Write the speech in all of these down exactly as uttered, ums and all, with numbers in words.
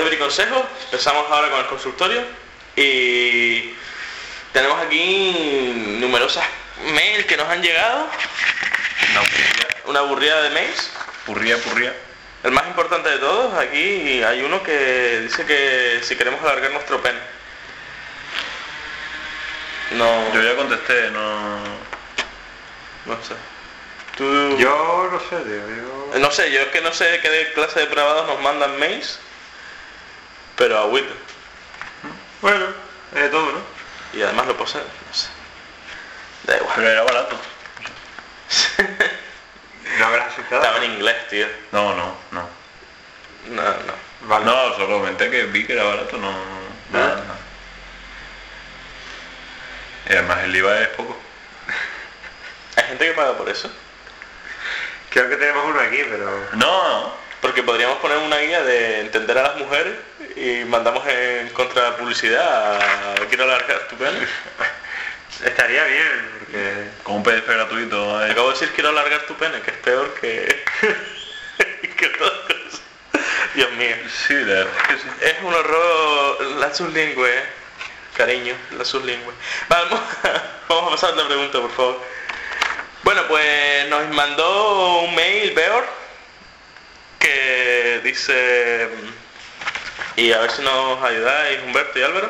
Briconsejo, empezamos ahora con el consultorio y tenemos aquí numerosas mails que nos han llegado. Una aburrida. Una aburrida de mails. Purría, purría. El más importante de todos, aquí hay uno que dice que si queremos alargar nuestro pene. No. Yo ya contesté, no... No sé. Tú... Yo no sé, tío. Yo... No sé, yo es que no sé qué clase de depravados nos mandan mails, pero agüita. Bueno, es de todo, ¿no? Y además lo poseen, no sé. Da igual. Pero era barato. ¿No habrás aceptado? Estaba en inglés, tío. No, no, no. No, no. Vale. No, solo comenté que vi que era barato, no... Nada, nada. Y además el I V A es poco. Hay gente que paga por eso. Creo que tenemos uno aquí, pero... No, no. Porque podríamos poner una guía de entender a las mujeres y mandamos en contra publicidad a quiero alargar tu pene. Estaría bien, porque... Con un P D F gratuito. eh. Acabo de decir quiero alargar tu pene, que es peor que... que todas cosas. Dios mío. Sí, la verdad es que sí. Es un horror la sublingüe, ¿eh? Cariño, la sublingüe. Vamos, vamos a pasar a la pregunta, por favor. Bueno, pues nos mandó un mail Beor que dice, y a ver si nos ayudáis Humberto y Álvaro.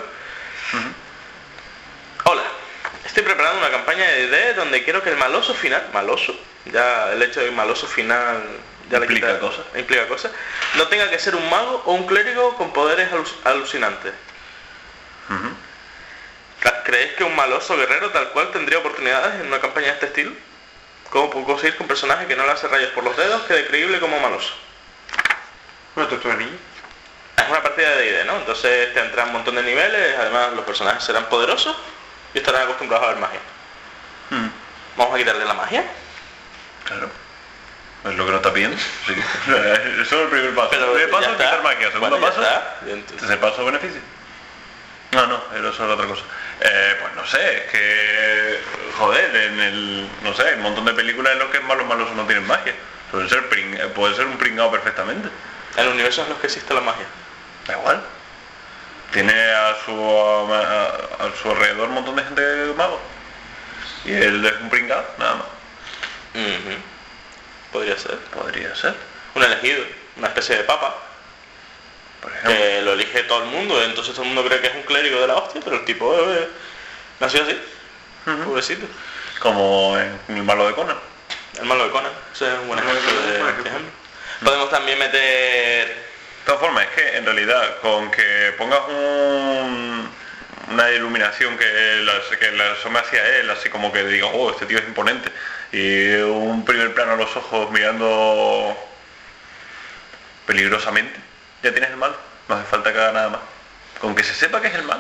Uh-huh. Hola, estoy preparando una campaña de D D donde quiero que el maloso final, maloso, ya el hecho de maloso final ya Implica le quita cosas. implica cosas, no tenga que ser un mago o un clérigo con poderes alu- alucinantes. Uh-huh. ¿Creéis que un maloso guerrero tal cual tendría oportunidades en una campaña de este estilo? ¿Cómo puedo conseguir que un personaje que no le hace rayos por los dedos quede creíble como maloso? Bueno, tú, tú eres niño. Es una partida de D y D, ¿no? Entonces tendrán un montón de niveles, además los personajes serán poderosos y estarán acostumbrados a ver magia. Hmm. ¿Vamos a quitarle la magia? Claro. Es lo que no está pidiendo. Sí. Eso es el primer paso. Pero primer paso ya es quitar está. magia. Segundo Bueno, ya paso, está. Y entonces- tercer paso, beneficio. No, no, eso es otra cosa. Eh, pues no sé, es que... Joder, en el... No sé, hay un montón de películas en los que malos malos no tienen magia. Puede ser, pring, puede ser un pringado perfectamente. En universos en los que existe la magia. Da igual. Tiene a su, a, a su alrededor un montón de gente mago. Y él es un pringado, nada más. Ujú. Podría ser. Podría ser, Un elegido, una especie de papa, por ejemplo. que lo elige todo el mundo, entonces todo el mundo cree que es un clérigo de la hostia, pero el tipo eh, nació así, Ujú. pobrecito. Como en el malo de Conan. El malo de Conan, ese es un buen Bueno, ejemplo de bueno, este ejemplo. Podemos también meter... De todas formas, es que en realidad con que pongas un, una iluminación que la, que la asome hacia él, así como que diga, oh, este tío es imponente, y un primer plano a los ojos mirando peligrosamente, ya tienes el mal. No hace falta que haga nada más. Con que se sepa que es el mal.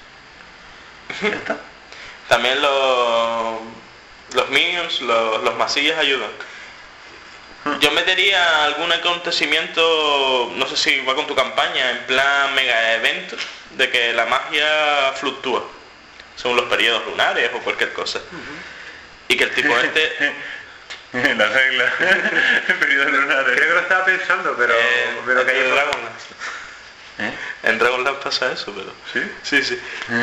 Ya está. También los, los minions, los, los masillas ayudan. Yo metería algún acontecimiento, no sé si va con tu campaña, en plan mega evento, de que la magia fluctúa, según los periodos lunares o cualquier cosa. Y que el tipo este... La regla. El periodo lunar. Creo que lo estaba pensando, pero... eh, pero en que hay Dragonlance. ¿Eh? En Dragonlance pasa eso, pero... ¿Sí? Sí, sí.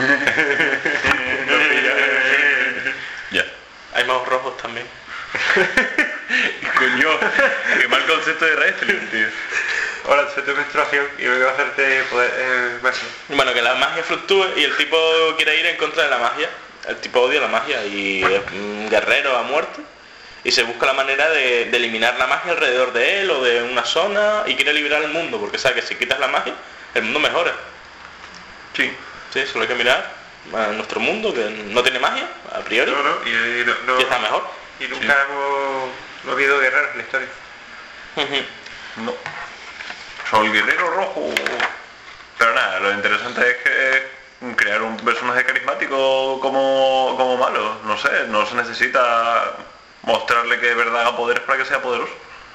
Ya. Hay magos rojos también. Coño, qué mal concepto de wrestling, tío. Ahora, soy tu menstruación y vengo a hacerte poder... Eh, bueno. Bueno, que la magia fluctúe y el tipo quiere ir en contra de la magia. El tipo odia la magia y es un guerrero a muerte. Y se busca la manera de, de eliminar la magia alrededor de él o de una zona y quiere liberar el mundo, porque sabe que si quitas la magia, el mundo mejora. Sí. Sí, solo hay que mirar a nuestro mundo, que no tiene magia, a priori, No, no, y, y no, no- y está mejor. y nunca hemos no ha habido guerreros en la historia. No. Soy el guerrero rojo. Pero nada, lo interesante es que crear un personaje carismático como, como malo. No sé, no se necesita mostrarle que de verdad haga poderes para que sea poderoso.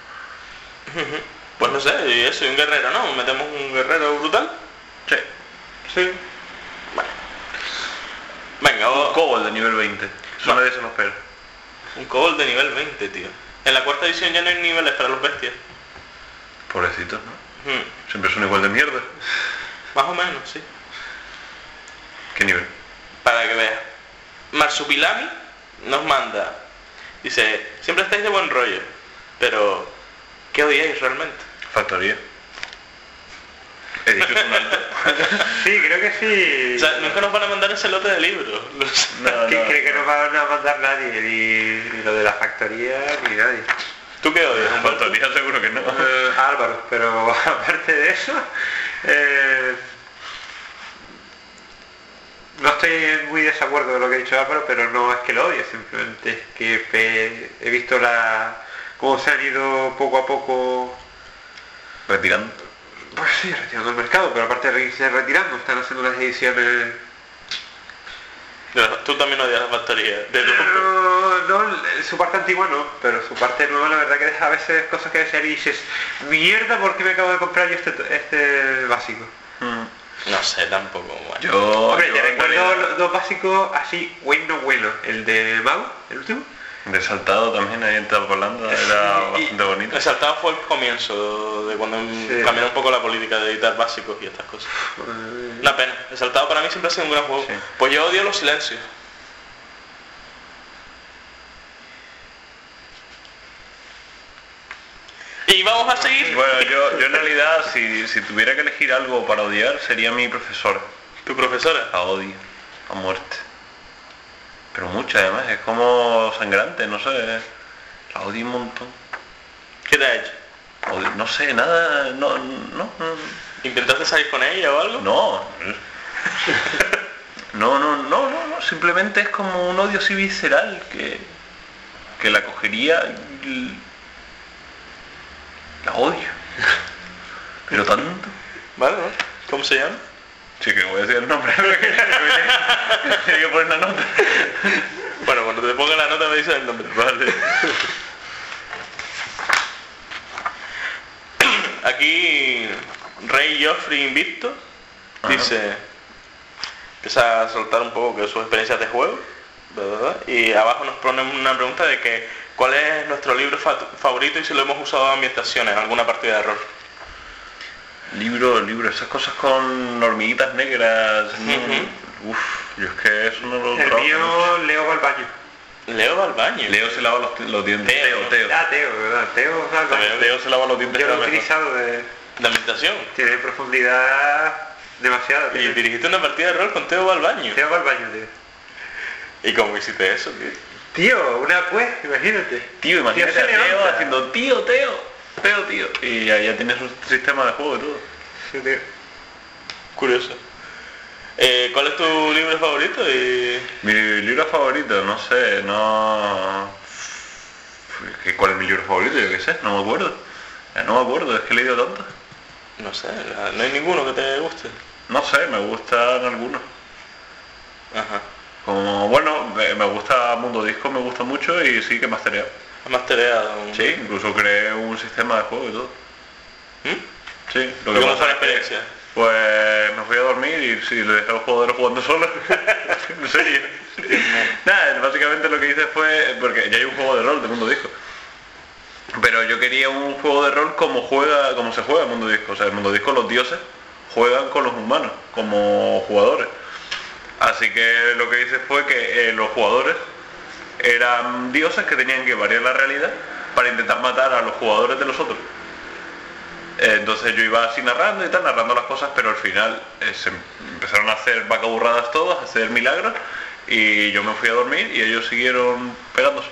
Pues no sé, y eso, y un guerrero, ¿no? Metemos un guerrero brutal. Sí. Sí. Bueno. Venga, Un o- kobold de nivel veinte. Eso Bueno. nadie se lo espera. un kobold de nivel veinte, tío. En la cuarta edición ya no hay niveles para los bestias. Pobrecitos, ¿no? Hmm. Siempre son igual de mierda. Más o menos, sí. ¿Qué nivel? Para que veas. Marsupilami nos manda. Dice, siempre estáis de buen rollo, pero ¿qué odiáis realmente? Factoría. He dicho su nombre. Sí, creo que sí. O sea, nunca nos van a mandar ese lote de libros. No, no. Que cree que no van a mandar nadie, ni, ni lo de la factoría, ni nadie. ¿Tú qué odias? En factoría seguro que no. Eh, Álvaro, pero aparte de eso, eh, no estoy muy de desacuerdo con lo que ha dicho Álvaro, pero no es que lo odie, simplemente es que he, he visto la cómo se han ido poco a poco Retirando. pues sí, retirando el mercado, pero aparte de irse retirando, están haciendo unas ediciones. Tú también odias la factoría. De tu... No, no, su parte antigua no, pero su parte nueva la verdad que deja a veces cosas que desear y dices, mierda, ¿por qué me acabo de comprar yo este, este básico? Mm. No sé, tampoco. Bueno. Yo... Hombre, yo te en recuerdo realidad- los dos básicos así, bueno, bueno, el de Mau, el último. De saltado también ahí en Holanda era bastante bonito. El saltado fue el comienzo de cuando Sí. cambiaron un poco la política de editar básicos y estas cosas. Eh, Una pena. El saltado para mí siempre ha sido un gran juego. Sí. Pues yo odio los silencios. Y vamos a seguir. Bueno, yo, yo en realidad, si, si tuviera que elegir algo para odiar, sería mi profesora. Tu profesora. La odio, a muerte. Pero mucho además, es como sangrante, no sé. La odio un montón. ¿Qué te ha hecho? Odio- no sé, nada, no, no, no. ¿Intentaste salir con ella o algo? No. No, no, no, no, no, simplemente es como un odio así visceral que, que la cogería y la odio. Pero tanto. Vale, ¿no? ¿Cómo se llama? Sí, que voy a decir el nombre. Tiene que poner la nota. Bueno, cuando te ponga la nota me dices el nombre. Vale. Aquí Rey Joffrey Invicto Ajá. dice, empieza a soltar un poco que sus experiencias de juego, ¿verdad? Y abajo nos pone una pregunta de que ¿cuál es nuestro libro fa- favorito y si lo hemos usado en ambientaciones, en alguna partida de rol? Libro, libro, esas cosas con hormiguitas negras. ¿no? Ujú. Uf, yo es que eso no lo el trabajo. mío, Leo va al baño. Leo va al baño. Leo se lava los, los dientes. Teo, Teo, Teo. Ah, Teo, ¿verdad? Teo va al baño. También. Leo se lava los dientes. Yo lo he cada vez. utilizado de... ¿De ambientación? Tiene profundidad demasiada. Y tiene- dirigiste una partida de rol con Teo va al baño. Teo va al baño, tío. ¿Y cómo hiciste eso, tío? Tío, una pues, imagínate. Tío, imagínate Tío, a se Teo levanta. haciendo tío, Teo, Teo, tío. Y ya, ya tienes un sistema de juego y todo. Sí, tío. Curioso. Eh, ¿Cuál es tu libro favorito? Y... Mi libro favorito, no sé, no... ¿Qué- ¿Cuál es mi libro favorito? Yo qué sé, no me acuerdo. Ya no me acuerdo, es que he leído tanto. No sé, no hay ninguno que te guste. No sé, me gustan algunos. Ajá. Como, bueno, me, me gusta Mundo Disco, me gusta mucho y sí que me has tareado. Has mastereado. un- Sí, incluso creé un sistema de juego y todo. ¿Mm? Sí, lo ¿Y que cómo pasa fue la es que, experiencia? pues me fui a dormir y sí, le dejé a los jugadores jugando solos. En serio. Nada, básicamente lo que hice fue, porque ya hay un juego de rol de Mundo Disco. Pero yo quería un juego de rol como juega, como se juega en Mundo Disco. O sea, en Mundo Disco los dioses juegan con los humanos, como jugadores. Así que lo que hice fue que eh, los jugadores eran dioses que tenían que variar la realidad para intentar matar a los jugadores de los otros. Eh, entonces yo iba así narrando y tal, narrando las cosas, pero al final eh, se empezaron a hacer vacaburradas todas, a hacer milagros, y yo me fui a dormir y ellos siguieron pegándose.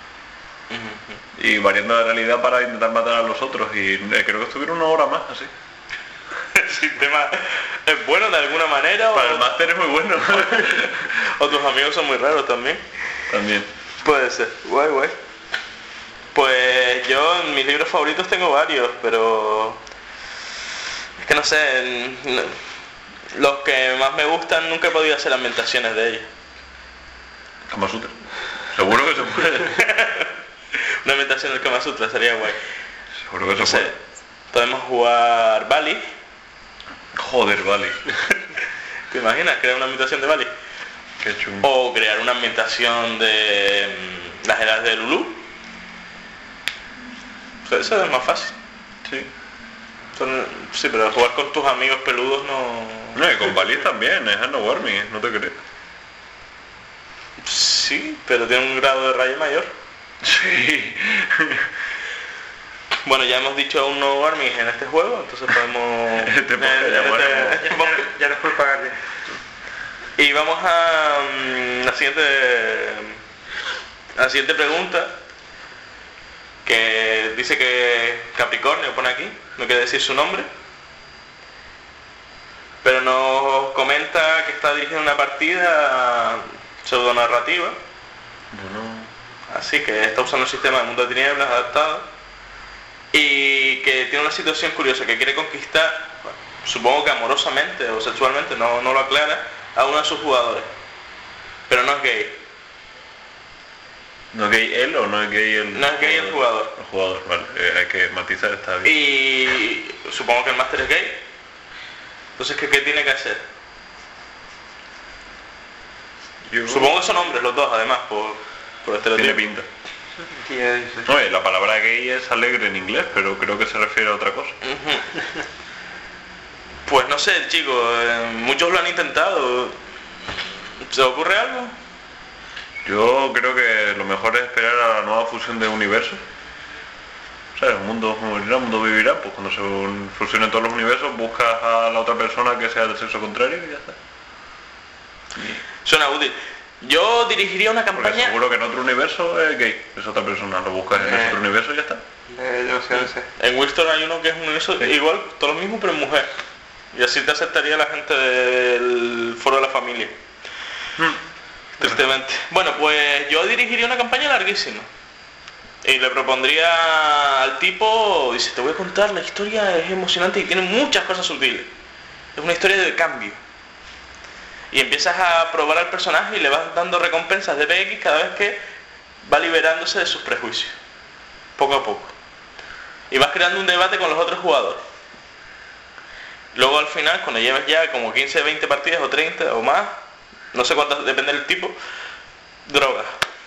Y variando la realidad para intentar matar a los otros, y eh, creo que estuvieron una hora más así. ¿El sistema es bueno de alguna manera? Para el O, máster es muy bueno. o tus amigos son muy raros también? También. Puede ser. Guay, guay. Pues yo en mis libros favoritos tengo varios, pero... Es que no sé... n- Los que más me gustan nunca he podido hacer ambientaciones de ellos. Kama Sutra. Seguro que se puede. Una ambientación del Kama Sutra sería guay. Seguro que No se sé, puede. podemos jugar Bali. Joder, vale. ¿Te imaginas crear una ambientación de Bali? Qué chungo. O crear una ambientación de mm, las edades de Lulú. O sea, eso es más fácil. Sí. Son- Sí, pero jugar con tus amigos peludos no... No, y con Valis también, es Warming, no te crees. Sí, pero tiene un grado de rayo mayor. Sí. Bueno, ya hemos dicho un no warming en este juego, entonces podemos... Este podcast ya muere. Ya, ya, ya no es por pagar ya. Y vamos a mm, la siguiente a la siguiente pregunta, que dice que Capricornio pone aquí, no quiere decir su nombre, pero nos comenta que está dirigiendo una partida pseudonarrativa, Bueno, así que está usando el sistema de Mundo de Tinieblas adaptado y que tiene una situación curiosa, que quiere conquistar, bueno, supongo que amorosamente o sexualmente, no, no lo aclara, a uno de sus jugadores, pero no es gay. ¿no es gay él o no es gay el No es gay el jugador. El jugador, vale, eh, hay que matizar, está bien. Y supongo que el máster es gay. Entonces, ¿qué, qué tiene que hacer? Yo- Supongo que son hombres los dos, además, por, por Tiene estereotipo. pinta. Sí, ya dice. Oye, la palabra gay es alegre en inglés, pero creo que se refiere a otra cosa. Ujú. Pues no sé, chicos, eh, muchos lo han intentado. ¿Se os ocurre algo? Yo creo que lo mejor es esperar a la nueva fusión de universos. O sea, el mundo morirá, el mundo vivirá, pues cuando se un- fusionen todos los universos buscas a la otra persona que sea del sexo contrario y ya está. Suena útil. Yo dirigiría una Porque campaña... seguro que en otro universo es gay, es otra persona, lo buscas en Eh. ese otro universo y ya está. Eh, no sé, no sé. En Winston hay uno que es un universo Sí. igual, todo lo mismo, pero en mujer. Y así te aceptaría la gente del foro de la familia. Tristemente. Bueno, pues yo dirigiría una campaña larguísima. Y le propondría al tipo, dice, te voy a contar, la historia es emocionante y tiene muchas cosas sutiles. Es una historia de cambio. Y empiezas a probar al personaje y le vas dando recompensas de P X cada vez que va liberándose de sus prejuicios. Poco a poco. Y vas creando un debate con los otros jugadores. Luego al final, cuando lleves ya como quince, veinte partidas o treinta o más, no sé cuántas, depende del tipo, droga.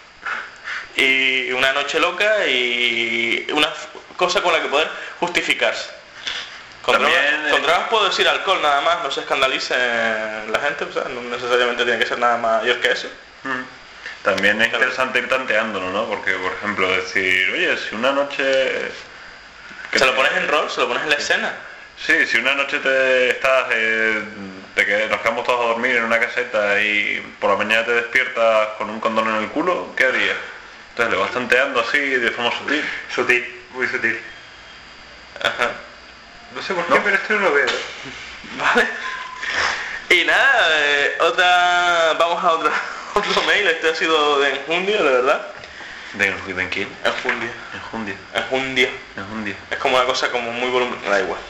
Y una noche loca y una f- cosa con la que poder justificarse. Con, También, drogas, eh, con drogas puedo decir alcohol nada más, no se escandalice la gente, o sea, no necesariamente tiene que ser nada mayor que eso. También es Claro. interesante ir tanteándolo, ¿no? Porque, por ejemplo, decir, oye, si una noche... que Se lo te- pones en rol, se lo pones en la escena. Sí, si una noche te estás, eh, te qued- nos quedamos todos a dormir en una caseta y por la mañana te despiertas con un condón en el culo, ¿qué harías? Entonces le vas tanteando así de forma sutil. Sutil, muy sutil. Ajá. No sé por qué, ¿No? pero esto no lo veo. Vale. Y nada, eh, otra, vamos a otra, otro mail, este ha sido de Enjundia, la verdad. ¿De, de quién? Enjundia. Enjundia. Enjundia. Enjundia. Es como una cosa como muy volumen, da igual.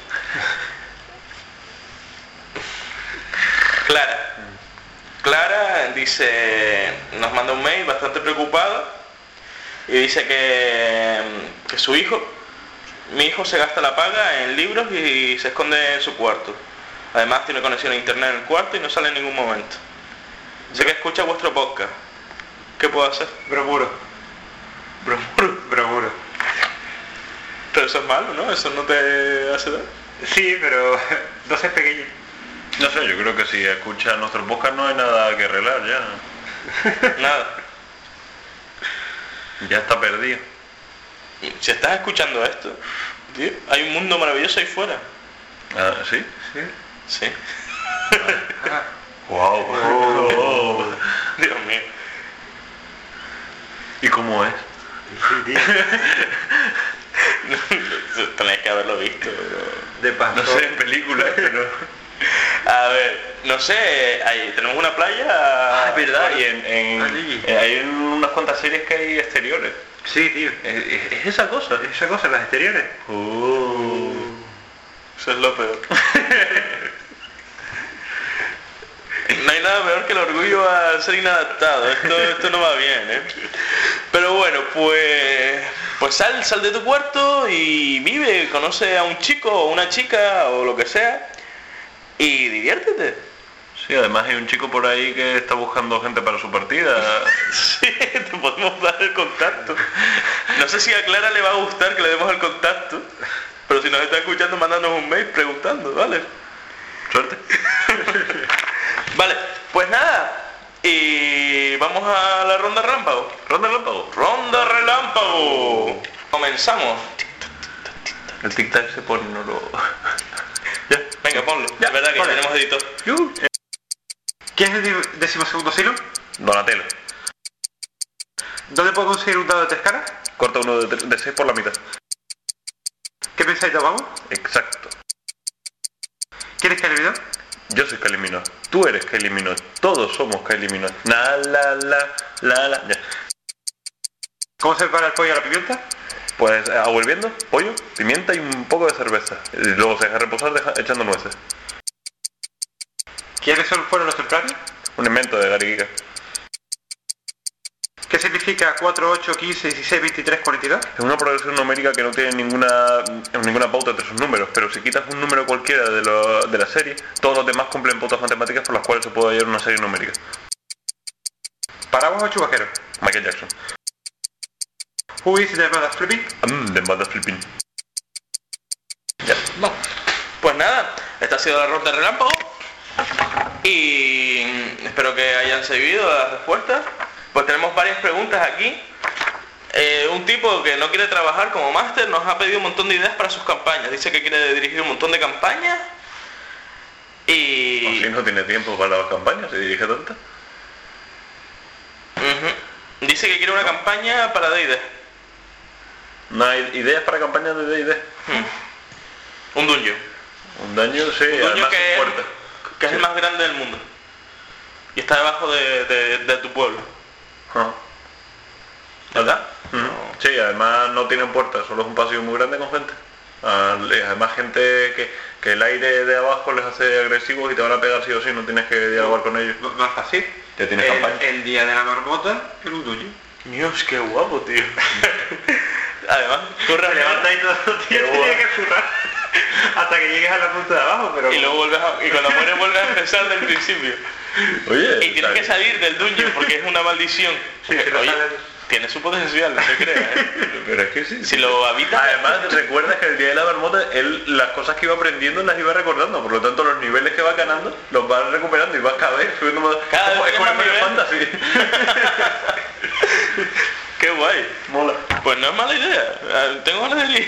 Clara. Clara dice, nos manda un mail bastante preocupada y dice que, que su hijo, mi hijo se gasta la paga en libros y se esconde en su cuarto. Además tiene conexión a internet en el cuarto y no sale en ningún momento. Sé que escucha vuestro podcast. ¿Qué puedo hacer? Bromuro. Bromuro. Bromuro. Pero eso es malo, ¿no? Eso no te hace daño. Sí, pero no sé pequeño. No sé, yo creo que si escuchas nuestro podcast no hay nada que arreglar ya. Nada. Ya está perdido. Si estás escuchando esto, tío, hay un mundo maravilloso ahí fuera. Ah, ¿sí? Sí. Sí. Ah, Wow. Oh. Dios mío. ¿Y cómo es? sí, tío. Tenéis que haberlo visto. De No pastor. sé, en películas, pero... A ver, no sé, ahí tenemos una playa. Ah, es verdad, y en, en- Allí. eh, hay en unas cuantas series que hay exteriores. Sí, tío. ¿Es, es- es esa cosa? Esa cosa, las exteriores. Oh. Eso es lo peor. No hay nada peor que el orgullo a ser inadaptado. Esto, esto no va bien, ¿eh? Pero bueno, pues pues sal, sal de tu cuarto y vive, conoce a un chico o una chica o lo que sea y diviértete. Sí, además hay un chico por ahí que está buscando gente para su partida. Sí, te podemos dar el contacto. No sé si a Clara le va a gustar que le demos el contacto, Pero si nos está escuchando, mándanos un mail preguntando, ¿vale? Suerte. Vale, pues nada. Y vamos a la ronda relámpago. Ronda relámpago. Ronda relámpago. Comenzamos. El tic-tac se pone, no lo... Ya, venga, ponlo. Ya, es verdad que ponle. tenemos editor. Uh. ¿Quién es el decimosegundo siglo? Donatello. ¿Dónde puedo conseguir un dado de tres caras? Corta uno de, de seis por la mitad. ¿Qué pensáis de vamos? Exacto. ¿Quién es que eliminó? Yo soy Kylie Minogue. Tú eres Kylie Minogue. Todos somos Kylie Minogue. La, la, la, la, la. Ya. ¿Cómo se prepara el pollo a la pimienta? Pues agua hirviendo, pollo, pimienta y un poco de cerveza. Y luego se deja reposar deja, echando nueces. ¿Quiénes son, fueron los templarios? Un invento de Gary Giga. ¿Qué significa cuatro, ocho, quince, dieciséis, veintitrés, cuarenta y dos? Es una progresión numérica que no tiene ninguna ninguna pauta entre sus números, pero si quitas un número cualquiera de, lo, de la serie, todos los demás cumplen pautas matemáticas por las cuales se puede hallar una serie numérica. ¿Paraguas o chubaquero? Michael Jackson. Who is the mother flipping? Mmm, de mother flipping. Ya. Vamos. Pues nada, esta ha sido la ronda de relámpago. Y espero que hayan seguido las respuestas. Pues tenemos varias preguntas aquí. Eh, un tipo que no quiere trabajar como máster nos ha pedido un montón de ideas para sus campañas. Dice que quiere dirigir un montón de campañas. Y... Así no tiene tiempo para las campañas, se dirige tanto. Uh-huh. Dice que quiere una campaña para D y D. No hay ideas para campañas de D y D. Hmm. Un dungeon. Un daño, sí, Un dungeon además que, sin es, puerta. que es Sí. el más grande del mundo. Y está debajo de, de, de tu pueblo. Ah. ¿Verdad? Mm. Sí, además no tienen puertas, solo es un pasillo muy grande con gente. Además gente que, que el aire de abajo les hace agresivos y te van a pegar sí o sí, no tienes que dialogar con ellos. M- Más fácil. Ya tienes el, campaña. el día de la marmota en un duño. Dios, qué guapo, tío. Además, Te corre levantas y todo el Qué día guapo. tienes que currar hasta que llegues a la punta de abajo, pero... y luego vuelves a, y cuando mueres vuelves a empezar del principio. Oye, Y tienes que ¿sabes? salir del dungeon porque es una maldición. Sí, si no Oye, sales- tiene su potencial, no te creas, ¿eh? Pero es que sí. Si lo habitas... Además, recuerdas que el día de la marmota, él las cosas que iba aprendiendo las iba recordando, por lo tanto los niveles que va ganando los va recuperando y va cada vez subiendo más. Cada como, vez es como tiene Final más Fantasy. Qué guay. Mola. Pues no es mala idea. Ah, tengo ganas de ir.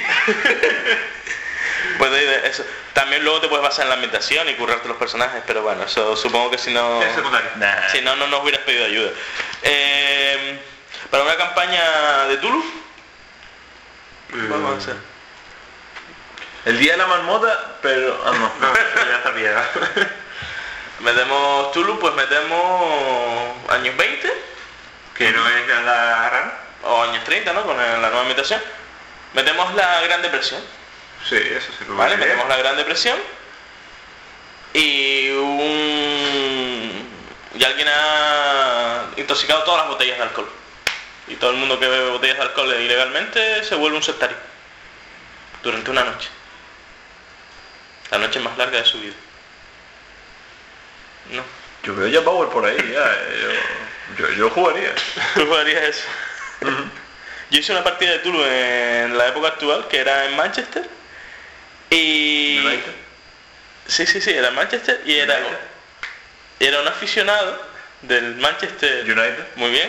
Pues de- de eso. También luego te puedes basar en la ambientación y currarte los personajes, pero bueno, eso supongo que si no... Es secundario. Nah. Si no, no nos hubieras pedido ayuda. Eh, para una campaña de Tulu, vamos a hacer. El día de la marmota, pero... Ah, no. No, eso ya está pillado. Metemos Tulu, pues metemos años veinte Que no es nada raro. o años treinta, ¿no? Con la nueva ambientación. Metemos la Gran Depresión, Sí, eso se lo ¿vale? vale. Metemos la Gran Depresión y un... y alguien ha intoxicado todas las botellas de alcohol. Y todo el mundo que bebe botellas de alcohol ilegalmente se vuelve un sectario. Durante una noche. La noche más larga de su vida. No. Yo veo ya Power por ahí, ya. eh, Yo, yo, yo jugaría. ¿Tú jugarías eso? Yo hice una partida de Tulu en la época actual, que era en Manchester. Y... United. Sí, sí, sí, era en Manchester y era, United. era un aficionado del Manchester... United. Muy bien.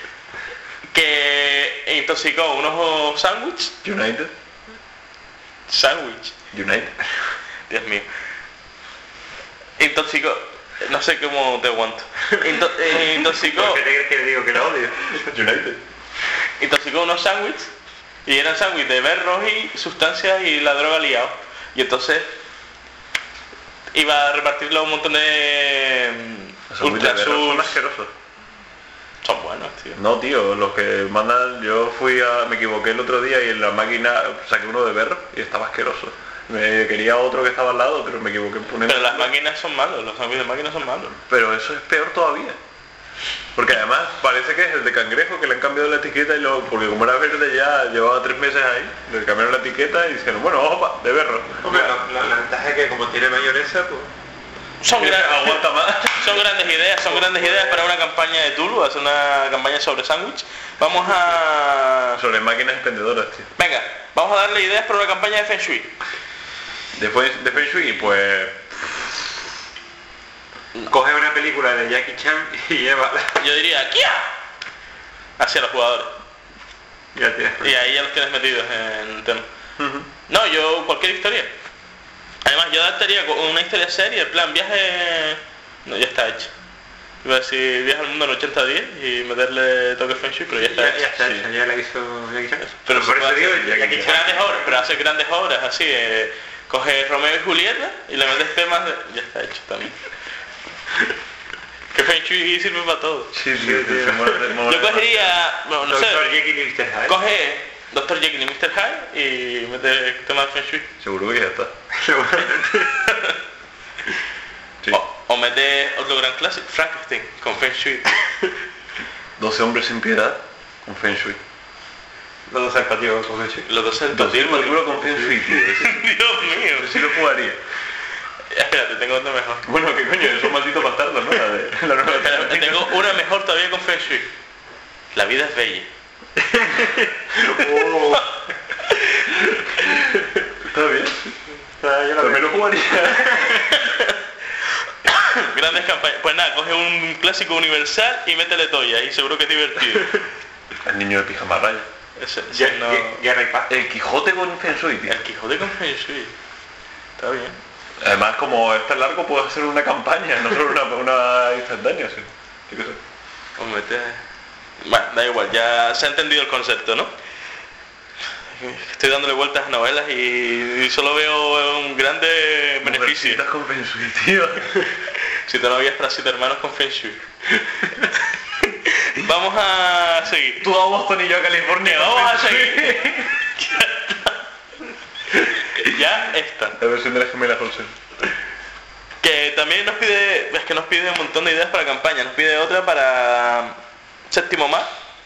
Que intoxicó unos sándwiches. United. Sándwich. United. Dios mío. Intoxicó... No sé cómo te aguanto. Into- eh, intoxicó... ¿Por qué te crees que le digo que lo odio? United. intoxicó unos sándwiches y eran sándwiches de berros y sustancias y la droga liado. Y entonces iba a repartirlo a un montón de Los ultra sándwiches de berro son sus. asquerosos. Son buenos, tío. No, tío, los que mandan, yo fui a, me equivoqué el otro día y en la máquina saqué uno de berro y estaba asqueroso. Me quería otro que estaba al lado, pero me equivoqué en poner. Pero las máquinas son malos, los sándwiches de máquinas son malos. Pero eso es peor todavía. Porque además parece que es el de cangrejo que le han cambiado la etiqueta y lo, porque como era verde ya llevaba tres meses ahí, le cambiaron la etiqueta y dijeron, bueno, opa, de berro. Hombre, la, la- la ventaja es que como tiene mayonesa, pues... Son grandes, Aguanta más. son grandes ideas, son grandes ideas para una campaña de Tulu, hacer una campaña sobre sándwich. Vamos a... Sobre máquinas expendedoras, tío. Venga, vamos a darle ideas para una campaña de Feng Shui. Después de Feng Shui, pues... Coge una película de Jackie Chan y llévala. Yo diría, ¡Kia! Hacia los jugadores. Ya tienes. Y ahí ya los tienes metidos en el tema. Uh-huh. No, yo cualquier historia. Además, yo adaptaría una historia seria, en plan viaje... No, ya está hecho. Iba a decir viaje al mundo en ochenta días y meterle toque Feng Shui, pero ya está ya, hecho. Ya está sí. hecho, ya la hizo Jackie Chan. Pero, pero por eso digo, Jackie Chan. Grandes obras, pero hace grandes obras, así. Eh, coge Romeo y Julieta y le metes temas de... Ya está hecho también. Que Feng Shui sirve para todo. Sí, sí, sí, sí. Yo cogería... Bueno, no sé. doctor Jekyll y mister Hyde. Coge doctor Jekyll y mister Hyde y mete temas de Feng Shui. Seguro que ya está. Sí. O, o mete otro gran clásico, Frankenstein, con Feng Shui. doce hombres sin piedad con Feng Shui. Los dos salpativos con Feng Shui. Los dos doce salpativos con Feng Shui, tío. Dios mío. Sí lo jugaría. Espérate, tengo otra mejor. Bueno, qué coño, son malditos bastardos, ¿no? La de, la nueva Espera, tengo una mejor todavía con Feng Shui. La vida es bella. Oh. Está bien. Ah, yo también lo jugaría. Grandes campañas. Pues nada, coge un clásico universal y métele toya y seguro que es divertido. El niño de pijama raya. Ese, ese Ya, no... ya, ya no hay paz. El Quijote con Feng Shui, tío. El Quijote con Feng Shui. Está bien. Además, como es tan largo, puedo hacer una campaña, no solo una, una instantánea, sí. ¿Qué cosa? Hombre, te... Bueno, da igual, ya se ha entendido el concepto, ¿no? Estoy dándole vueltas a novelas y, y solo veo un grande beneficio. Mujercitas con Feng Shui, tío. Si te no habías para siete hermanos con Feng Shui. Vamos a seguir. Tú a Boston y yo a California. Vamos a seguir. Ya está. La versión de la gemela Olsen. Que también nos pide, es que nos pide un montón de ideas para campaña, nos pide otra para Séptimo Mar.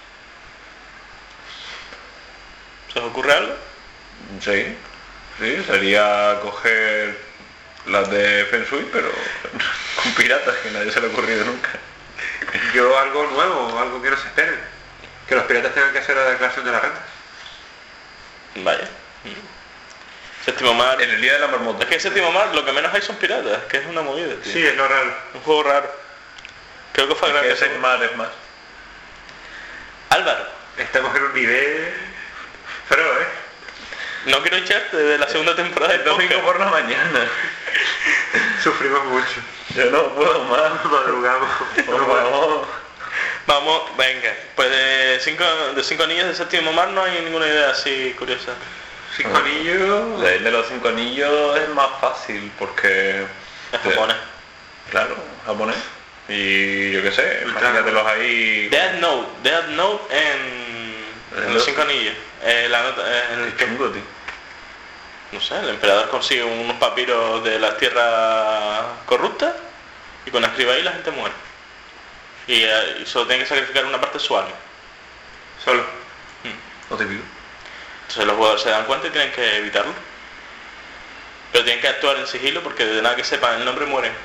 ¿Se os ocurre algo? Sí, sí, sería coger las de Feng Shui, pero con piratas, que nadie se le ha ocurrido nunca. Yo algo nuevo, algo que no se espere. Que los piratas tengan que hacer la declaración de la renta. Vaya. Séptimo Mar. En el día de la marmota. Es que en Séptimo Mar lo que menos hay son piratas, que es una movida, tío. Sí, es lo raro. Un juego raro. Creo que fue Es grande. que ese mar es más. Álvaro, Estamos en un nivel... Pero, ¿eh? no quiero echarte de la segunda temporada El del domingo podcast. por la mañana. Sufrimos mucho. Yo no puedo más. Madrugamos. Por favor. Vamos, venga. Pues de cinco, de cinco niños de Séptimo Mar no hay ninguna idea así curiosa. Cinco anillos. El de los cinco anillos es más fácil porque... Es japonés. Claro, japonés. Y yo qué sé, imagínatelos ahí... Death Note, Death Note en, en los cinco anillos. Eh, la nota, eh, en el Qué chungo, tío. No sé, el emperador consigue unos papiros de las tierras corruptas y con escriba ahí la gente muere. Y, eh, y solo tiene que sacrificar una parte de su alma. Solo. No te pido. Entonces los jugadores se dan cuenta y tienen que evitarlo. Pero tienen que actuar en sigilo porque de nada que sepan el nombre mueren.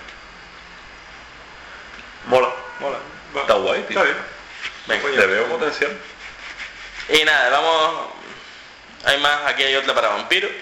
Mola. Mola. Está guay, tío. Está bien. Venga. Le veo potencial. Y nada, vamos... Hay más, aquí hay otra para vampiros.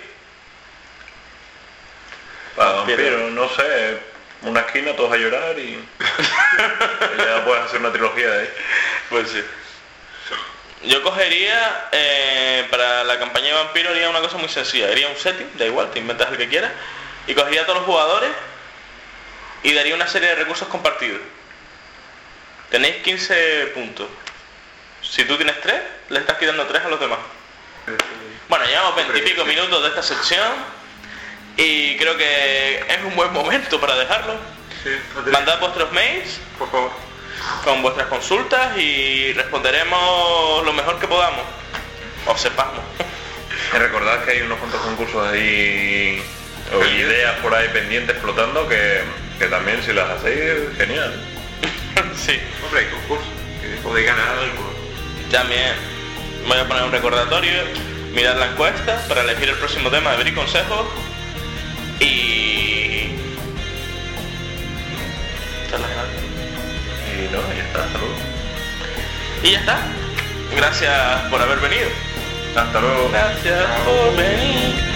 Para Vampiro. vampiro, no sé, una esquina, todos a llorar y... y ya puedes hacer una trilogía de ahí. Pues sí. Yo cogería, eh, para la campaña de vampiro haría una cosa muy sencilla. Haría un setting, da igual, te inventas el que quieras. Y cogería a todos los jugadores y daría una serie de recursos compartidos. Tenéis quince puntos. Si tú tienes tres, le estás quitando tres a los demás. Bueno, llevamos veintipico minutos de esta sección y creo que es un buen momento para dejarlo. Sí, antes- Mandad vuestros mails Por favor. con vuestras consultas y responderemos lo mejor que podamos. O sepamos. Y recordad que hay unos cuantos concursos ahí, o ideas por ahí pendientes flotando, que, que también si las hacéis, genial. Sí. Hombre, hay concurso. Que podéis ganar algo. También voy a poner un recordatorio, mirad la encuesta para elegir el próximo tema de Ver y Consejos y... charlas en alto. Y no, ya está, hasta luego. Y ya está. Gracias por haber venido. Hasta luego. Gracias por venir.